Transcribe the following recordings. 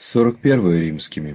41 римскими.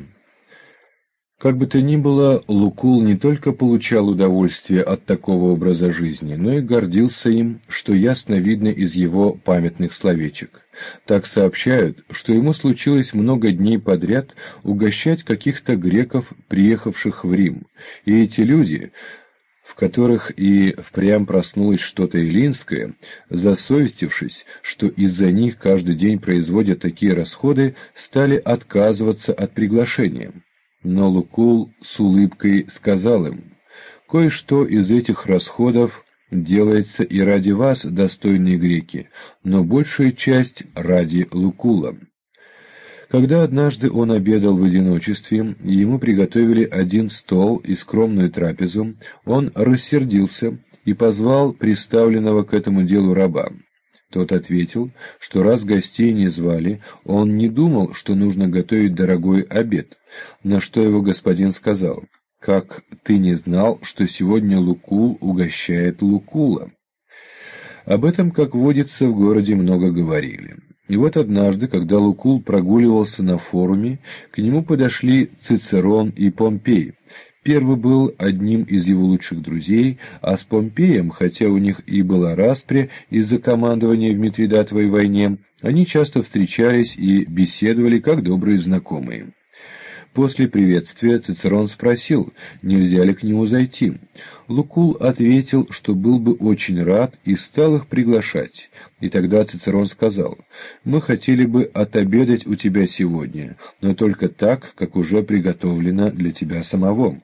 Как бы то ни было, Лукул не только получал удовольствие от такого образа жизни, но и гордился им, что ясно видно из его памятных словечек. Так сообщают, что ему случилось много дней подряд угощать каких-то греков, приехавших в Рим, и эти люди, в которых и впрямь проснулось что-то эллинское, засовестившись, что из-за них каждый день производят такие расходы, стали отказываться от приглашения. Но Лукул с улыбкой сказал им: «Кое-что из этих расходов делается и ради вас, достойные греки, но большая часть ради Лукула». Когда однажды он обедал в одиночестве, и ему приготовили один стол и скромную трапезу, он рассердился и позвал приставленного к этому делу раба. Тот ответил, что раз гостей не звали, он не думал, что нужно готовить дорогой обед, на что его господин сказал: «Как ты не знал, что сегодня Лукул угощает Лукула?» Об этом, как водится, в городе много говорили. И вот однажды, когда Лукул прогуливался на форуме, к нему подошли Цицерон и Помпей. Первый был одним из его лучших друзей, а с Помпеем, хотя у них и была распря из-за командования в Митридатовой войне, они часто встречались и беседовали как добрые знакомые. После приветствия Цицерон спросил, нельзя ли к нему зайти. Лукул ответил, что был бы очень рад, и стал их приглашать. И тогда Цицерон сказал: «Мы хотели бы отобедать у тебя сегодня, но только так, как уже приготовлено для тебя самого».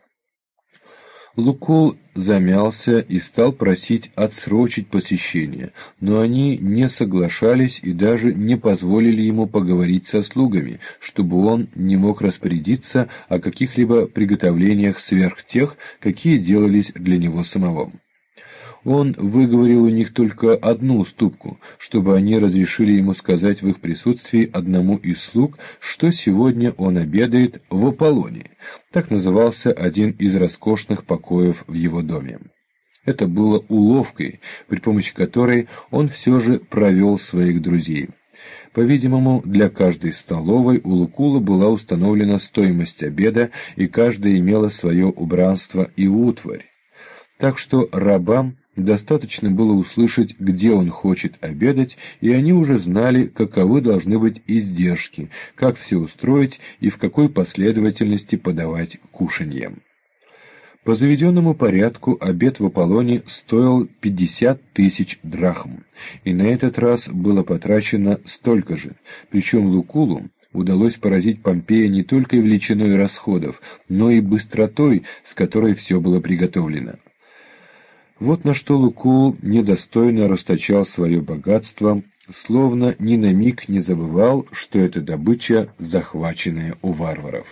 Лукул замялся и стал просить отсрочить посещение, но они не соглашались и даже не позволили ему поговорить со слугами, чтобы он не мог распорядиться о каких-либо приготовлениях сверх тех, какие делались для него самого. Он выговорил у них только одну уступку, чтобы они разрешили ему сказать в их присутствии одному из слуг, что сегодня он обедает в Аполлоне. Так назывался один из роскошных покоев в его доме. Это было уловкой, при помощи которой он все же провел своих друзей. По-видимому, для каждой столовой у Лукула была установлена стоимость обеда, и каждая имела свое убранство и утварь. Так что рабам достаточно было услышать, где он хочет обедать, и они уже знали, каковы должны быть издержки, как все устроить и в какой последовательности подавать кушанье. По заведенному порядку обед в Аполлоне стоил 50 тысяч драхм, и на этот раз было потрачено столько же, причем Лукулу удалось поразить Помпея не только величиной расходов, но и быстротой, с которой все было приготовлено. Вот на что Лукул недостойно расточал свое богатство, словно ни на миг не забывал, что это добыча, захваченная у варваров.